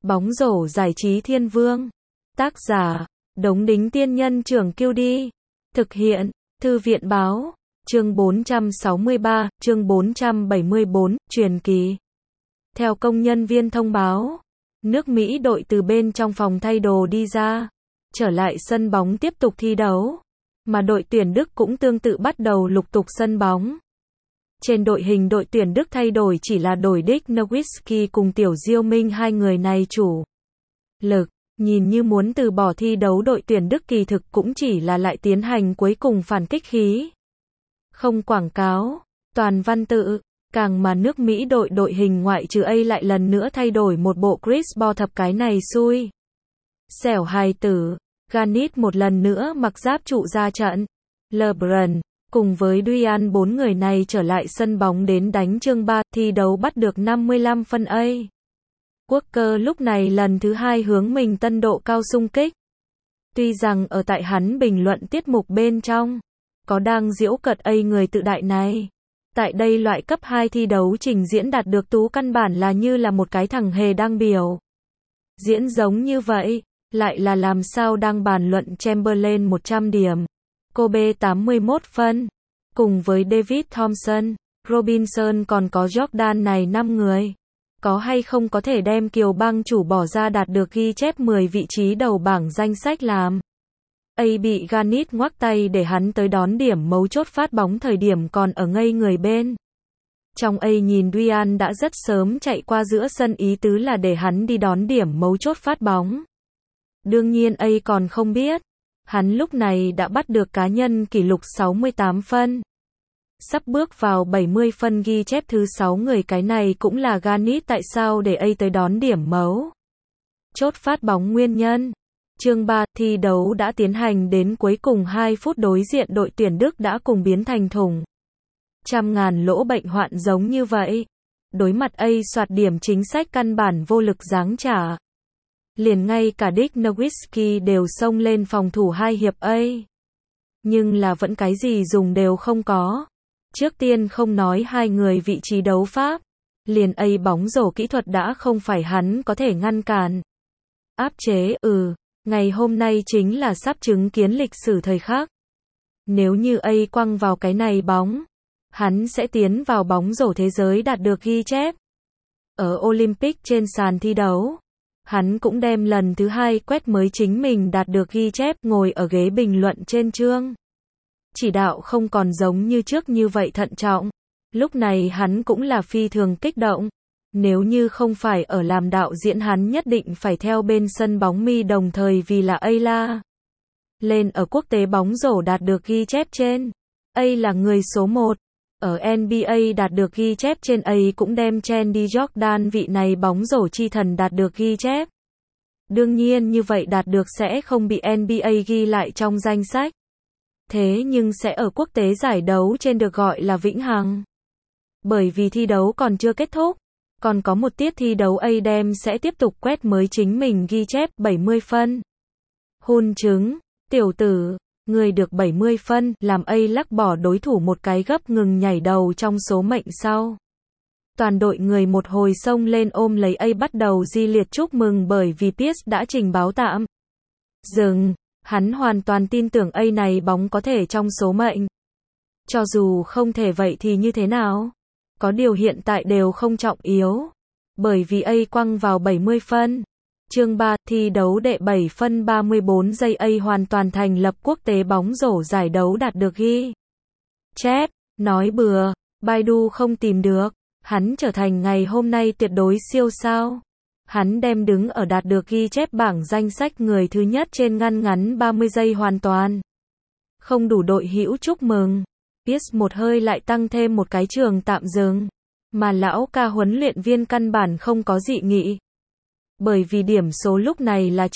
Bóng rổ giải trí thiên vương. Tác giả, Đống Đính Tiên Nhân Trưởng Kiêu Đi. Thực hiện, Thư viện Báo. Chương 463, chương 474, truyền kỳ. Theo công nhân viên thông báo, nước Mỹ đội từ bên trong phòng thay đồ đi ra, trở lại sân bóng tiếp tục thi đấu. Mà đội tuyển Đức cũng tương tự bắt đầu lục tục sân bóng. Trên đội hình đội tuyển Đức thay đổi chỉ là đổi Dick Nowitzki cùng Tiểu Diêu Minh, hai người này chủ lực. Nhìn như muốn từ bỏ thi đấu, đội tuyển Đức kỳ thực cũng chỉ là lại tiến hành cuối cùng phản kích khí. Không quảng cáo, toàn văn tự, càng mà nước Mỹ đội hình ngoại trừ A lại lần nữa thay đổi một bộ Chris Paul, thập cái này xui xẻo hài tử. Garnett một lần nữa mặc giáp trụ ra trận. LeBron cùng với Dwyane, bốn người này trở lại sân bóng đến đánh chương 3, thi đấu bắt được 55 phân A. Walker lúc này lần thứ hai hướng mình tân độ cao xung kích. Tuy rằng ở tại hắn bình luận tiết mục bên trong, có đang giễu cợt A người tự đại này. Tại đây loại cấp 2 thi đấu trình diễn đạt được tú căn bản là như là một cái thằng hề đang biểu diễn giống như vậy, lại là làm sao đang bàn luận Chamberlain 100 điểm, Kobe 81 phân, cùng với David Thompson, Robinson còn có Jordan này 5 người. Có hay không có thể đem Kiều Bang chủ bỏ ra đạt được ghi chép 10 vị trí đầu bảng danh sách làm. A bị Garnett ngoắc tay để hắn tới đón điểm mấu chốt phát bóng thời điểm còn ở ngây người bên. Trong A nhìn Dwyane đã rất sớm chạy qua giữa sân, ý tứ là để hắn đi đón điểm mấu chốt phát bóng. Đương nhiên A còn không biết, hắn lúc này đã bắt được cá nhân kỷ lục 68 phân. Sắp bước vào 70 phân ghi chép thứ 6 người, cái này cũng là Garnett tại sao để A tới đón điểm mấu chốt phát bóng nguyên nhân. Chương 3, thi đấu đã tiến hành đến cuối cùng 2 phút, đối diện đội tuyển Đức đã cùng biến thành thùng trăm ngàn lỗ bệnh hoạn giống như vậy. Đối mặt A soạt điểm chính sách căn bản vô lực giáng trả. Liền ngay cả Dick Nowitzki đều xông lên phòng thủ 2 hiệp A. Nhưng là vẫn cái gì dùng đều không có. Trước tiên không nói hai người vị trí đấu pháp, liền A bóng rổ kỹ thuật đã không phải hắn có thể ngăn cản. Áp chế, ngày hôm nay chính là sắp chứng kiến lịch sử thời khắc. Nếu như A quăng vào cái này bóng, hắn sẽ tiến vào bóng rổ thế giới đạt được ghi chép. Ở Olympic trên sàn thi đấu, hắn cũng đem lần thứ 2 quét mới chính mình đạt được ghi chép, ngồi ở ghế bình luận trên chương chỉ đạo không còn giống như trước như vậy thận trọng. Lúc này hắn cũng là phi thường kích động. Nếu như không phải ở làm đạo diễn, hắn nhất định phải theo bên sân bóng mi đồng thời vì là A la lên ở quốc tế bóng rổ đạt được ghi chép trên. A là người số 1. Ở NBA đạt được ghi chép trên, A cũng đem Chandy Jordan vị này bóng rổ chi thần đạt được ghi chép. Đương nhiên như vậy đạt được sẽ không bị NBA ghi lại trong danh sách. Thế nhưng sẽ ở quốc tế giải đấu trên được gọi là vĩnh hằng. Bởi vì thi đấu còn chưa kết thúc, còn có một tiết thi đấu, A đem sẽ tiếp tục quét mới chính mình ghi chép 70 phân. Hun chứng, tiểu tử, người được 70 phân, làm A lắc bỏ đối thủ một cái gấp ngừng nhảy đầu trong số mệnh sau. Toàn đội người một hồi xông lên ôm lấy A bắt đầu di liệt chúc mừng, bởi vì Pierce đã trình báo tạm dừng. Hắn hoàn toàn tin tưởng A này bóng có thể trong số mệnh. Cho dù không thể vậy thì như thế nào? Có điều hiện tại đều không trọng yếu. Bởi vì A quăng vào 70 phân. Chương 3, thi đấu đệ 7 phân 34 giây, A hoàn toàn thành lập quốc tế bóng rổ giải đấu đạt được ghi chép. Nói bừa, Baidu không tìm được. Hắn trở thành ngày hôm nay tuyệt đối siêu sao. Hắn đem đứng ở đạt được ghi chép bảng danh sách người thứ nhất trên ngăn ngắn 30 giây, hoàn toàn không đủ đội hữu chúc mừng. Pierce một hơi lại tăng thêm một cái trường tạm dừng, mà lão ca huấn luyện viên căn bản không có dị nghị. Bởi vì điểm số lúc này là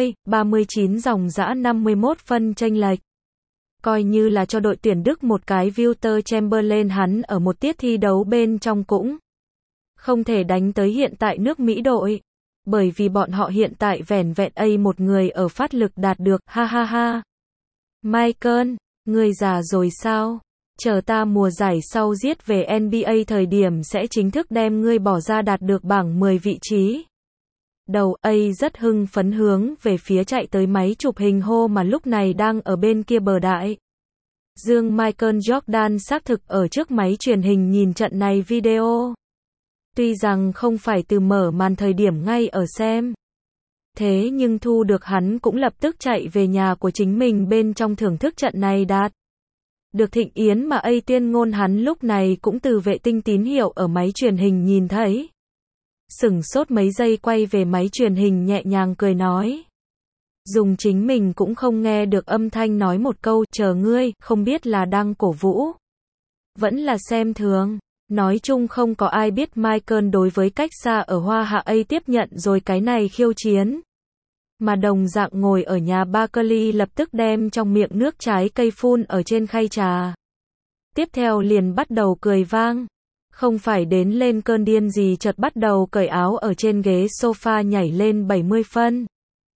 90-39, dòng dã 51 phân chênh lệch. Coi như là cho đội tuyển Đức một cái Walter Chamberlain, hắn ở một tiết thi đấu bên trong cũng không thể đánh tới hiện tại nước Mỹ đội. Bởi vì bọn họ hiện tại vẻn vẹn A một người ở phát lực đạt được, ha ha ha. Michael, người già rồi sao? Chờ ta mùa giải sau giết về NBA thời điểm sẽ chính thức đem ngươi bỏ ra đạt được bảng 10 vị trí. đầu, ấy rất hưng phấn hướng về phía chạy tới máy chụp hình hô mà lúc này đang ở bên kia bờ đại dương Michael Jordan xác thực ở trước máy truyền hình nhìn trận này video. Tuy rằng không phải từ mở màn thời điểm ngay ở xem. Thế nhưng thu được hắn cũng lập tức chạy về nhà của chính mình bên trong thưởng thức trận này đạt. Được thịnh yến mà tuyên ngôn hắn lúc này cũng từ vệ tinh tín hiệu ở máy truyền hình nhìn thấy. Sửng sốt mấy giây quay về máy truyền hình nhẹ nhàng cười nói. Dùng chính mình cũng không nghe được âm thanh nói một câu, chờ ngươi, không biết là đang cổ vũ. Vẫn là xem thường. Nói chung không có ai biết Michael đối với cách xa ở Hoa Hạ tiếp nhận rồi cái này khiêu chiến. Mà đồng dạng ngồi ở nhà Barkley lập tức đem trong miệng nước trái cây phun ở trên khay trà. Tiếp theo liền bắt đầu cười vang. Không phải đến lên cơn điên gì chợt bắt đầu cởi áo ở trên ghế sofa nhảy lên 70 phân.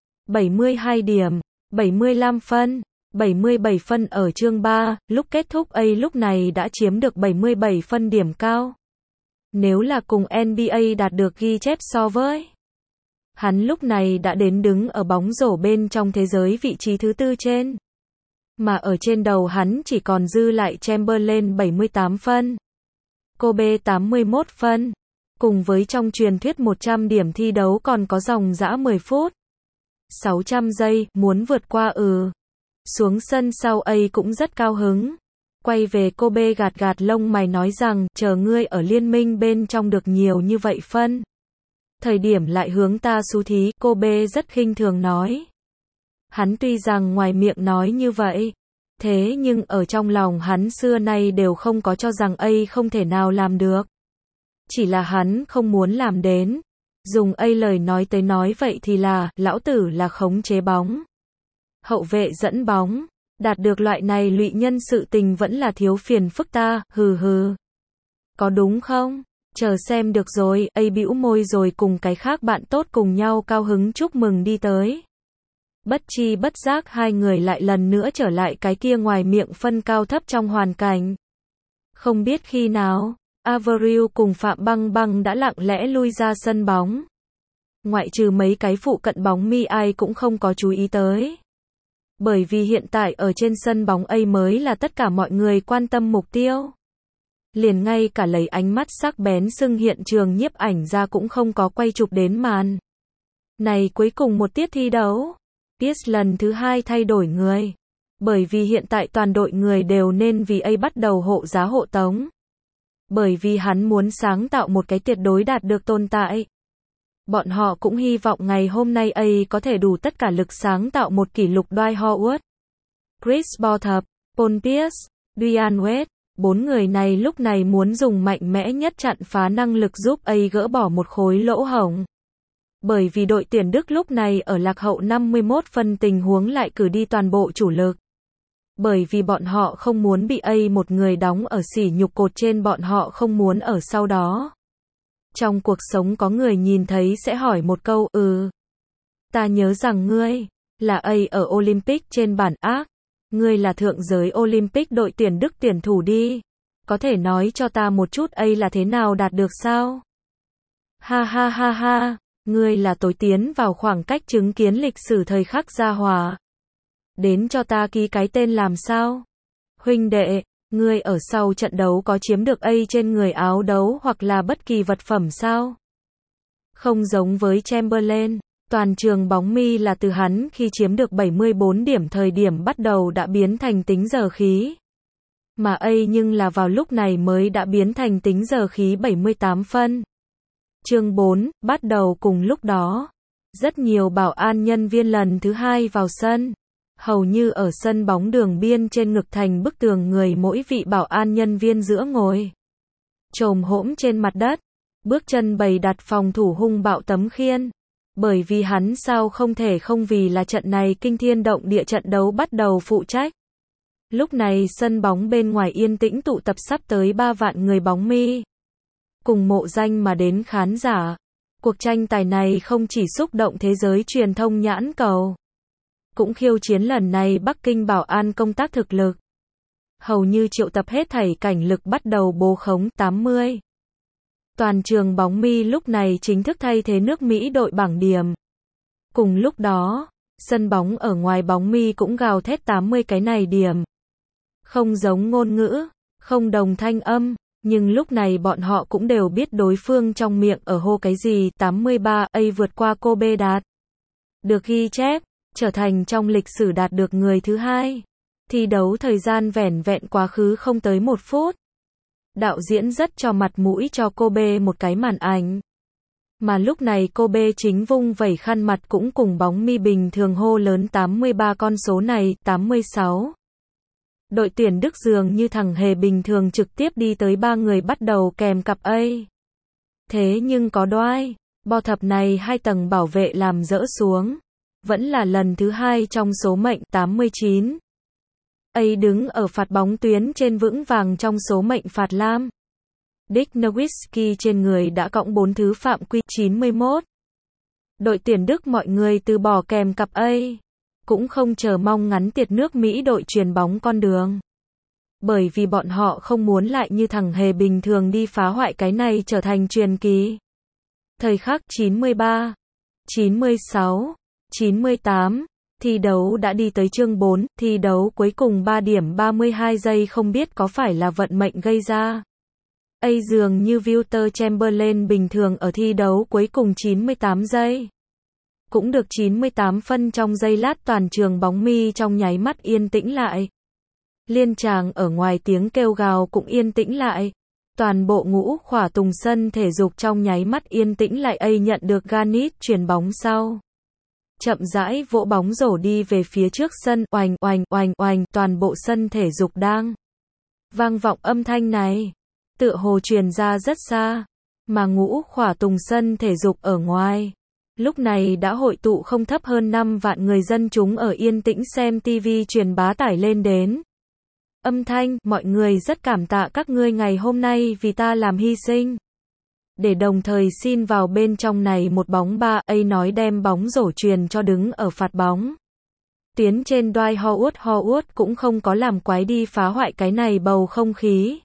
72 điểm, 75 phân, 77 phân ở chương 3, lúc kết thúc lúc này đã chiếm được 77 phân điểm cao. Nếu là cùng NBA đạt được ghi chép so với. Hắn lúc này đã đến đứng ở bóng rổ bên trong thế giới vị trí thứ 4 trên. Mà ở trên đầu hắn chỉ còn dư lại Chamberlain 78 phân. Kobe 81 phân. Cùng với trong truyền thuyết 100 điểm thi đấu còn có dòng dã 10 phút. 600 giây, muốn vượt qua Xuống sân sau cũng rất cao hứng. Quay về Kobe gạt gạt lông mày nói rằng, chờ ngươi ở liên minh bên trong được nhiều như vậy phân. Thời điểm lại hướng ta xú thí, Kobe rất khinh thường nói. Hắn tuy rằng ngoài miệng nói như vậy, thế nhưng ở trong lòng hắn xưa nay đều không có cho rằng không thể nào làm được. Chỉ là hắn không muốn làm đến. Dùng lời nói tới nói vậy thì là, lão tử là khống chế bóng. Hậu vệ dẫn bóng. Đạt được loại này lụy nhân sự tình vẫn là thiếu phiền phức ta, hừ hừ. Có đúng không? Chờ xem được rồi, bĩu môi rồi cùng cái khác bạn tốt cùng nhau cao hứng chúc mừng đi tới. Bất chi bất giác hai người lại lần nữa trở lại cái kia ngoài miệng phân cao thấp trong hoàn cảnh. Không biết khi nào, Avril cùng Phạm Băng Băng đã lặng lẽ lui ra sân bóng. Ngoại trừ mấy cái phụ cận bóng mi ai cũng không có chú ý tới. Bởi vì hiện tại ở trên sân bóng mới là tất cả mọi người quan tâm mục tiêu. Liền ngay cả lấy ánh mắt sắc bén xưng hiện trường nhiếp ảnh ra cũng không có quay chụp đến màn. Này cuối cùng một tiết thi đấu. Pierce lần thứ 2 thay đổi người. Bởi vì hiện tại toàn đội người đều nên vì bắt đầu hộ giá hộ tống. Bởi vì hắn muốn sáng tạo một cái tuyệt đối đạt được tồn tại. Bọn họ cũng hy vọng ngày hôm nay có thể đủ tất cả lực sáng tạo một kỷ lục Dwight Howard, Chris Bosham, Paul Pierce, Dwyane Wade. 4 người này lúc này muốn dùng mạnh mẽ nhất chặn phá năng lực giúp gỡ bỏ một khối lỗ hổng. Bởi vì đội tuyển Đức lúc này ở lạc hậu 51 phân tình huống lại cử đi toàn bộ chủ lực. Bởi vì bọn họ không muốn bị một người đóng ở sỉ nhục cột trên bọn họ không muốn ở sau đó. Trong cuộc sống có người nhìn thấy sẽ hỏi một câu, ta nhớ rằng ngươi là ở Olympic trên bản ác. Ngươi là thượng giới Olympic đội tuyển Đức tuyển thủ đi. Có thể nói cho ta một chút là thế nào đạt được sao? Ha ha ha ha, ngươi là tối tiến vào khoảng cách chứng kiến lịch sử thời khắc gia hòa. Đến cho ta ký cái tên làm sao? Huynh đệ, ngươi ở sau trận đấu có chiếm được trên người áo đấu hoặc là bất kỳ vật phẩm sao? Không giống với Chamberlain, toàn trường bóng mi là từ hắn khi chiếm được 74 điểm thời điểm bắt đầu đã biến thành tính giờ khí. Mà nhưng là vào lúc này mới đã biến thành tính giờ khí 78 phân. Chương 4, bắt đầu cùng lúc đó. Rất nhiều bảo an nhân viên lần thứ 2 vào sân. Hầu như ở sân bóng đường biên trên ngực thành bức tường người mỗi vị bảo an nhân viên giữa ngồi. Chồm hổm trên mặt đất. Bước chân bày đặt phòng thủ hung bạo tấm khiên. Bởi vì hắn sao không thể không vì là trận này kinh thiên động địa trận đấu bắt đầu phụ trách. Lúc này sân bóng bên ngoài yên tĩnh tụ tập sắp tới 3 vạn người bóng mi. Cùng mộ danh mà đến khán giả. Cuộc tranh tài này không chỉ xúc động thế giới truyền thông nhãn cầu. Cũng khiêu chiến lần này Bắc Kinh bảo an công tác thực lực. Hầu như triệu tập hết thảy cảnh lực bắt đầu bố khống 80. Toàn trường bóng Mi lúc này chính thức thay thế nước Mỹ đội bảng điểm. Cùng lúc đó, sân bóng ở ngoài bóng Mi cũng gào thét 80 cái này điểm. Không giống ngôn ngữ, không đồng thanh âm, nhưng lúc này bọn họ cũng đều biết đối phương trong miệng ở hô cái gì. 83A vượt qua Kobe đạt được ghi chép, trở thành trong lịch sử đạt được người thứ hai. Thi đấu thời gian vẻn vẹn quá khứ không tới 1 phút. Đạo diễn rất cho mặt mũi cho Kobe một cái màn ảnh. Mà lúc này Kobe chính vung vẩy khăn mặt cũng cùng bóng Mi bình thường hô lớn 83 con số này, 86. Đội tuyển Đức dường như thằng hề bình thường trực tiếp đi tới 3 người bắt đầu kèm cặp A. Thế nhưng có đoái, bo thập này 2 tầng bảo vệ làm dỡ xuống. Vẫn là lần thứ 2 trong số mệnh 89. A đứng ở phạt bóng tuyến trên vững vàng trong số mệnh phạt lam. Dick Nowitzki trên người đã cộng 4 thứ phạm quy 91. Đội tuyển Đức mọi người từ bỏ kèm cặp A. Cũng không chờ mong ngắn tiệt nước Mỹ đội chuyền bóng con đường. Bởi vì bọn họ không muốn lại như thằng hề bình thường đi phá hoại cái này trở thành truyền kỳ. Thời khắc 93, 96, 98, thi đấu đã đi tới chương 4, thi đấu cuối cùng 3 điểm 32 giây không biết có phải là vận mệnh gây ra. A dường như Walter Chamberlain bình thường ở thi đấu cuối cùng 98 giây. Cũng được 98 phân trong giây lát toàn trường bóng Mi trong nháy mắt yên tĩnh lại. Liên tràng ở ngoài tiếng kêu gào cũng yên tĩnh lại. Toàn bộ ngũ khỏa tùng sân thể dục trong nháy mắt yên tĩnh lại. A nhận được Garnett chuyền bóng sau. Chậm rãi vỗ bóng rổ đi về phía trước sân, oành oành oành oành, toàn bộ sân thể dục đang vang vọng âm thanh này. Tựa hồ truyền ra rất xa, mà ngũ khỏa tùng sân thể dục ở ngoài. Lúc này đã hội tụ không thấp hơn 5 vạn người dân chúng ở yên tĩnh xem TV truyền bá tải lên đến. Âm thanh, mọi người rất cảm tạ các ngươi ngày hôm nay vì ta làm hy sinh. Để đồng thời xin vào bên trong này một bóng 3, A nói đem bóng rổ truyền cho đứng ở phạt bóng. Tuyến trên Dwight Howard cũng không có làm quái đi phá hoại cái này bầu không khí.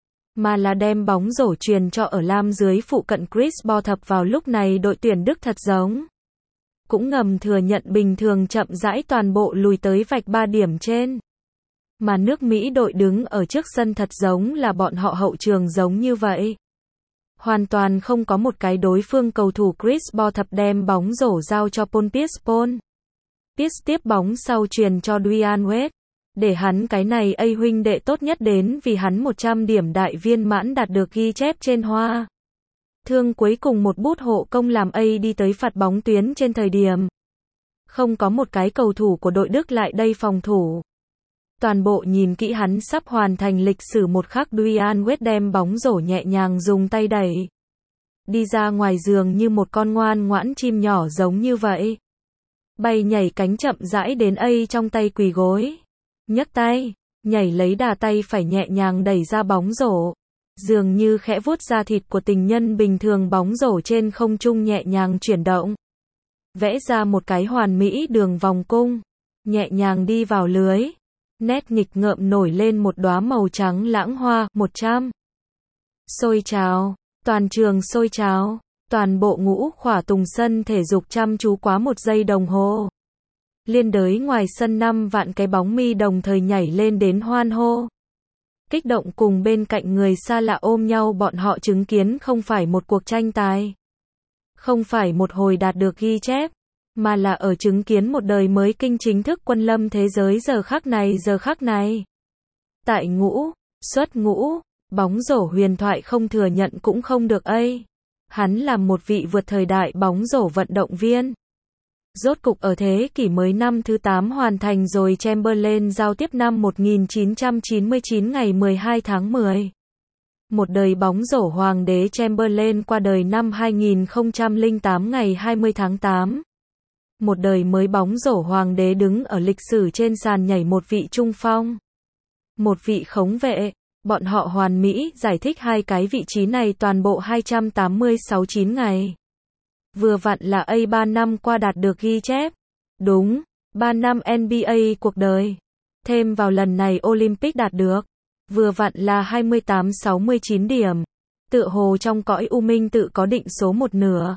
Mà là đem bóng rổ truyền cho ở lam dưới phụ cận Chris Bo thập vào lúc này đội tuyển Đức thật giống. Cũng ngầm thừa nhận bình thường chậm rãi toàn bộ lùi tới vạch 3 điểm trên. Mà nước Mỹ đội đứng ở trước sân thật giống là bọn họ hậu trường giống như vậy. Hoàn toàn không có một cái đối phương cầu thủ Chris Bo thập đem bóng rổ giao cho Paul Pierce. Pierce tiếp bóng sau truyền cho Dwyane Wade. Để hắn cái này A huynh đệ tốt nhất đến vì hắn 100 điểm đại viên mãn đạt được ghi chép trên hoa. Thương cuối cùng một bút hộ công làm A đi tới phạt bóng tuyến trên thời điểm. Không có một cái cầu thủ của đội Đức lại đây phòng thủ. Toàn bộ nhìn kỹ hắn sắp hoàn thành lịch sử một khắc Dwyane Wade đem bóng rổ nhẹ nhàng dùng tay đẩy. Đi ra ngoài giường như một con ngoan ngoãn chim nhỏ giống như vậy. Bay nhảy cánh chậm rãi đến A trong tay quỳ gối. Nhấc tay, nhảy lấy đà tay phải nhẹ nhàng đẩy ra bóng rổ. Dường như khẽ vuốt da thịt của tình nhân bình thường bóng rổ trên không trung nhẹ nhàng chuyển động. Vẽ ra một cái hoàn mỹ đường vòng cung. Nhẹ nhàng đi vào lưới. Nét nghịch ngợm nổi lên một đóa màu trắng lãng hoa, 100. Sôi trào, toàn trường sôi trào, toàn bộ ngũ khỏa tùng sân thể dục chăm chú quá 1 giây đồng hồ. Liên đới ngoài sân 5 vạn cái bóng Mi đồng thời nhảy lên đến hoan hô. Kích động cùng bên cạnh người xa lạ ôm nhau bọn họ chứng kiến không phải một cuộc tranh tài. Không phải một hồi đạt được ghi chép. Mà là ở chứng kiến một đời mới kinh chính thức quân lâm thế giới giờ khắc này. Tại ngũ, xuất ngũ, bóng rổ huyền thoại không thừa nhận cũng không được A. Hắn là một vị vượt thời đại bóng rổ vận động viên. Rốt cục ở thế kỷ mới năm thứ 8 hoàn thành rồi Chamberlain giao tiếp năm 1999 ngày 12 tháng 10. Một đời bóng rổ hoàng đế Chamberlain qua đời năm 2008 ngày 20 tháng 8. Một đời mới bóng rổ hoàng đế đứng ở lịch sử trên sàn nhảy một vị trung phong. Một vị khống vệ. Bọn họ hoàn mỹ giải thích hai cái vị trí này toàn bộ 286 ngày. Vừa vặn là A 3 năm qua đạt được ghi chép. Đúng, 3 năm NBA cuộc đời. Thêm vào lần này Olympic đạt được. Vừa vặn là 28-69 điểm. Tựa hồ trong cõi u minh tự có định số một nửa.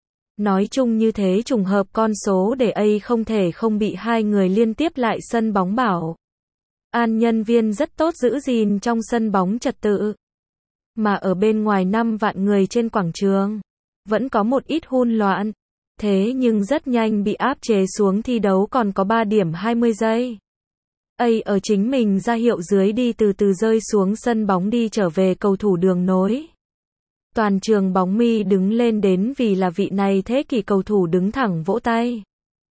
Nói chung như thế trùng hợp con số để A không thể không bị hai người liên tiếp lại sân bóng bảo. An nhân viên rất tốt giữ gìn trong sân bóng trật tự. Mà ở bên ngoài 5 vạn người trên quảng trường, vẫn có một ít hỗn loạn. Thế nhưng rất nhanh bị áp chế xuống thi đấu còn có 3 điểm 20 giây. A ở chính mình ra hiệu dưới đi từ từ rơi xuống sân bóng đi trở về cầu thủ đường nối. Toàn trường bóng mi đứng lên đến vì là vị này thế kỷ cầu thủ đứng thẳng vỗ tay.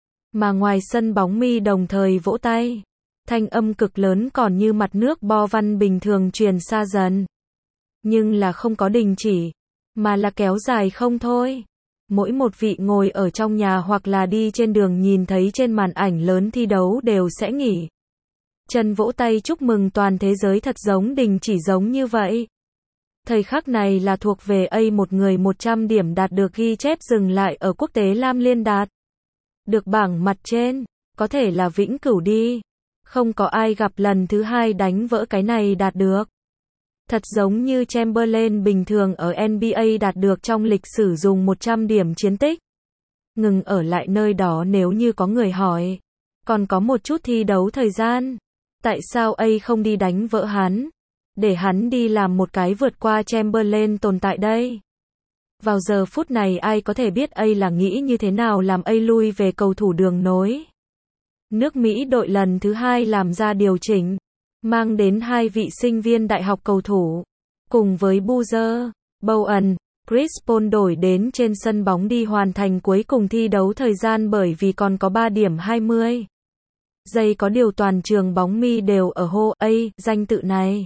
Mà ngoài sân bóng mi đồng thời vỗ tay. Thanh âm cực lớn còn như mặt nước bo văn bình thường truyền xa dần. Nhưng là không có đình chỉ, mà là kéo dài không thôi. Mỗi một vị ngồi ở trong nhà hoặc là đi trên đường nhìn thấy trên màn ảnh lớn thi đấu đều sẽ nghỉ chân vỗ tay chúc mừng toàn thế giới thật giống đình chỉ giống như vậy. Thời khắc này là thuộc về A một người 100 điểm đạt được ghi chép dừng lại ở quốc tế Lam Liên đạt. Được bảng mặt trên, có thể là vĩnh cửu đi. Không có ai gặp lần thứ hai đánh vỡ cái này đạt được. Thật giống như Chamberlain bình thường ở NBA đạt được trong lịch sử dùng 100 điểm chiến tích. Ngừng ở lại nơi đó nếu như có người hỏi. Còn có một chút thi đấu thời gian. Tại sao A không đi đánh vỡ hắn? Để hắn đi làm một cái vượt qua Chamberlain tồn tại đây. Vào giờ phút này ai có thể biết A là nghĩ như thế nào làm A lui về cầu thủ đường nối. Nước Mỹ đội lần thứ hai làm ra điều chỉnh. Mang đến hai vị sinh viên đại học cầu thủ. Cùng với Boozer, Bowen, Chris Paul đổi đến trên sân bóng đi hoàn thành cuối cùng thi đấu thời gian bởi vì còn có 3 điểm 20 giây có điều toàn trường bóng mi đều ở hô A danh tự này.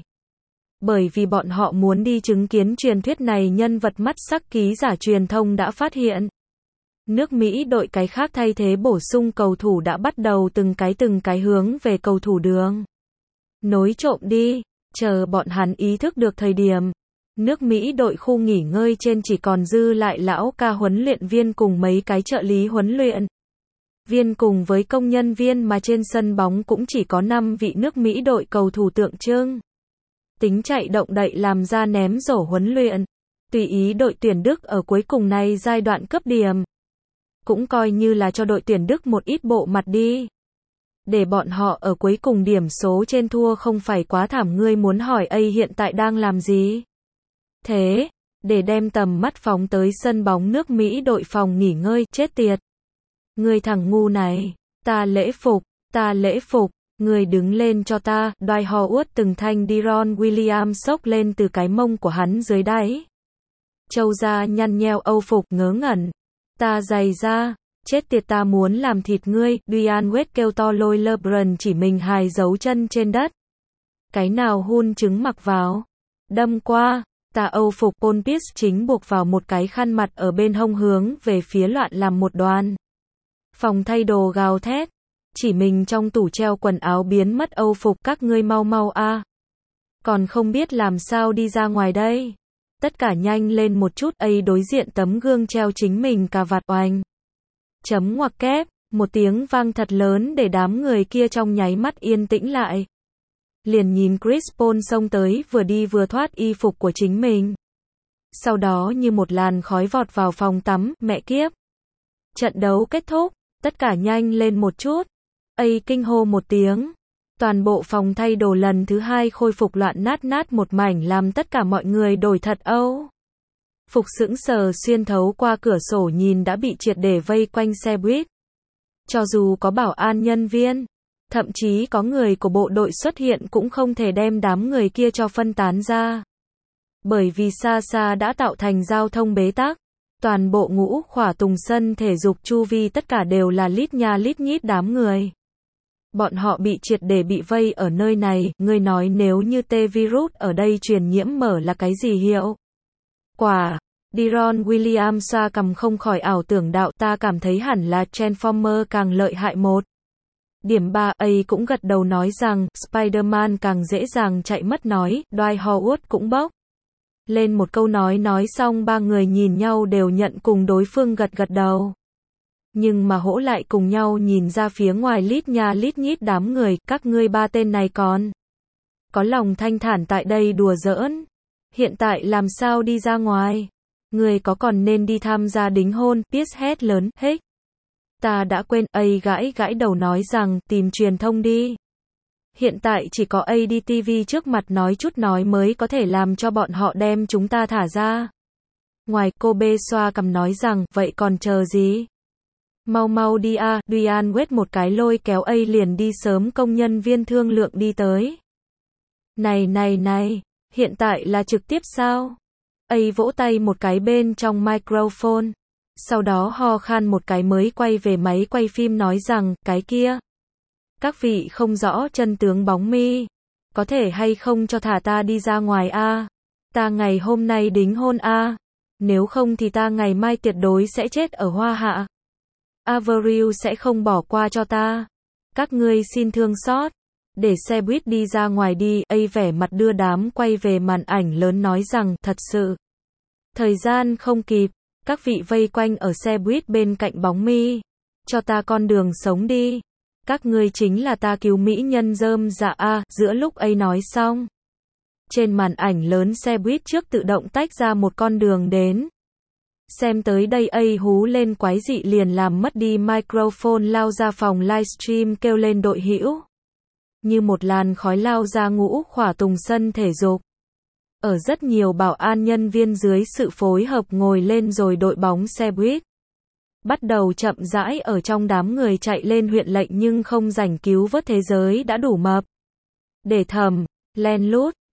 Bởi vì bọn họ muốn đi chứng kiến truyền thuyết này nhân vật mắt sắc ký giả truyền thông đã phát hiện. Nước Mỹ đội cái khác thay thế bổ sung cầu thủ đã bắt đầu từng cái hướng về cầu thủ đường nối trộm đi, chờ bọn hắn ý thức được thời điểm. Nước Mỹ đội khu nghỉ ngơi trên chỉ còn dư lại lão ca huấn luyện viên cùng mấy cái trợ lý huấn luyện viên cùng với công nhân viên mà trên sân bóng cũng chỉ có 5 vị nước Mỹ đội cầu thủ tượng trưng. Tính chạy động đậy làm ra ném rổ huấn luyện. Tùy ý đội tuyển Đức ở cuối cùng này giai đoạn cấp điểm. Cũng coi như là cho đội tuyển Đức một ít bộ mặt đi. Để bọn họ ở cuối cùng điểm số trên thua không phải quá thảm. Ngươi muốn hỏi A hiện tại đang làm gì? Thế, để đem tầm mắt phóng tới sân bóng nước Mỹ đội phòng nghỉ ngơi, chết tiệt. Ngươi thằng ngu này, ta lễ phục, ngươi đứng lên cho ta, Dwight Howard từng thanh Deron Williams xốc lên từ cái mông của hắn dưới đáy. Châu ra nhăn nheo âu phục ngớ ngẩn. Ta giày ra, chết tiệt ta muốn làm thịt ngươi, Dwyane Wade kêu to lôi LeBron chỉ mình hài dấu chân trên đất. Cái nào hun trứng mặc vào, đâm qua, ta âu phục Paul Pierce chính buộc vào một cái khăn mặt ở bên hông hướng về phía loạn làm một đoàn. Phòng thay đồ gào thét, chỉ mình trong tủ treo quần áo biến mất âu phục các ngươi mau mau a. Còn không biết làm sao đi ra ngoài đây. Tất cả nhanh lên một chút. A đối diện tấm gương treo chính mình cà vạt oanh. Chấm ngoặc kép, một tiếng vang thật lớn để đám người kia trong nháy mắt yên tĩnh lại. Liền nhìn Chris Paul xông tới vừa đi vừa thoát y phục của chính mình. Sau đó như một làn khói vọt vào phòng tắm, mẹ kiếp. Trận đấu kết thúc, tất cả nhanh lên một chút. A kinh hô một tiếng. Toàn bộ phòng thay đồ lần thứ hai khôi phục loạn nát một mảnh làm tất cả mọi người đổi thật âu. Phục sững sờ xuyên thấu qua cửa sổ nhìn đã bị triệt để vây quanh xe buýt. Cho dù có bảo an nhân viên, thậm chí có người của bộ đội xuất hiện cũng không thể đem đám người kia cho phân tán ra. Bởi vì xa xa đã tạo thành giao thông bế tắc. Toàn bộ ngũ khỏa tùng sân thể dục chu vi tất cả đều là lít nha lít nhít đám người. Bọn họ bị triệt để bị vây ở nơi này, ngươi nói nếu như T-virus ở đây truyền nhiễm mở là cái gì hiệu quả? Deron Williams xoa cằm không khỏi ảo tưởng đạo, ta cảm thấy hẳn là Transformer càng lợi hại một. Điểm 3 A cũng gật đầu nói rằng, Spider-Man càng dễ dàng chạy mất nói, Dwight Howard cũng bốc lên một câu nói xong ba người nhìn nhau đều nhận cùng đối phương gật đầu. Nhưng mà hỗ lại cùng nhau nhìn ra phía ngoài lít nha lít nhít đám người, các ngươi ba tên này còn có lòng thanh thản tại đây đùa giỡn. Hiện tại làm sao đi ra ngoài? Người có còn nên đi tham gia đính hôn, Pierce hét lớn, hích. Ta đã quên, A gãi gãi đầu nói rằng, tìm truyền thông đi. Hiện tại chỉ có ADTV trước mặt nói chút nói mới có thể làm cho bọn họ đem chúng ta thả ra. Ngoài, cô B xoa cằm nói rằng, vậy còn chờ gì? Mau mau đi a, Duyan quét một cái lôi kéo A liền đi sớm công nhân viên thương lượng đi tới. Này, hiện tại là trực tiếp sao? A vỗ tay một cái bên trong microphone. Sau đó ho khan một cái mới quay về máy quay phim nói rằng, cái kia. Các vị không rõ chân tướng bóng mi. Có thể hay không cho thả ta đi ra ngoài a? Ta ngày hôm nay đính hôn a. Nếu không thì ta ngày mai tuyệt đối sẽ chết ở Hoa Hạ. Avril sẽ không bỏ qua cho ta. Các ngươi xin thương xót. Để xe buýt đi ra ngoài đi. A vẻ mặt đưa đám quay về màn ảnh lớn nói rằng, thật sự. Thời gian không kịp. Các vị vây quanh ở xe buýt bên cạnh bóng mi. Cho ta con đường sống đi. Các ngươi chính là ta cứu mỹ nhân rơm dạ a. Giữa lúc A nói xong. Trên màn ảnh lớn xe buýt trước tự động tách ra một con đường đến. Xem tới đây A hú lên quái dị liền làm mất đi microphone lao ra phòng livestream kêu lên đội hữu. Như một làn khói lao ra ngũ khỏa tùng sân thể dục. Ở rất nhiều bảo an nhân viên dưới sự phối hợp ngồi lên rồi đội bóng xe buýt. Bắt đầu chậm rãi ở trong đám người chạy lên huyện lệnh nhưng không rảnh cứu vớt thế giới đã đủ mập. Để thầm, len lút.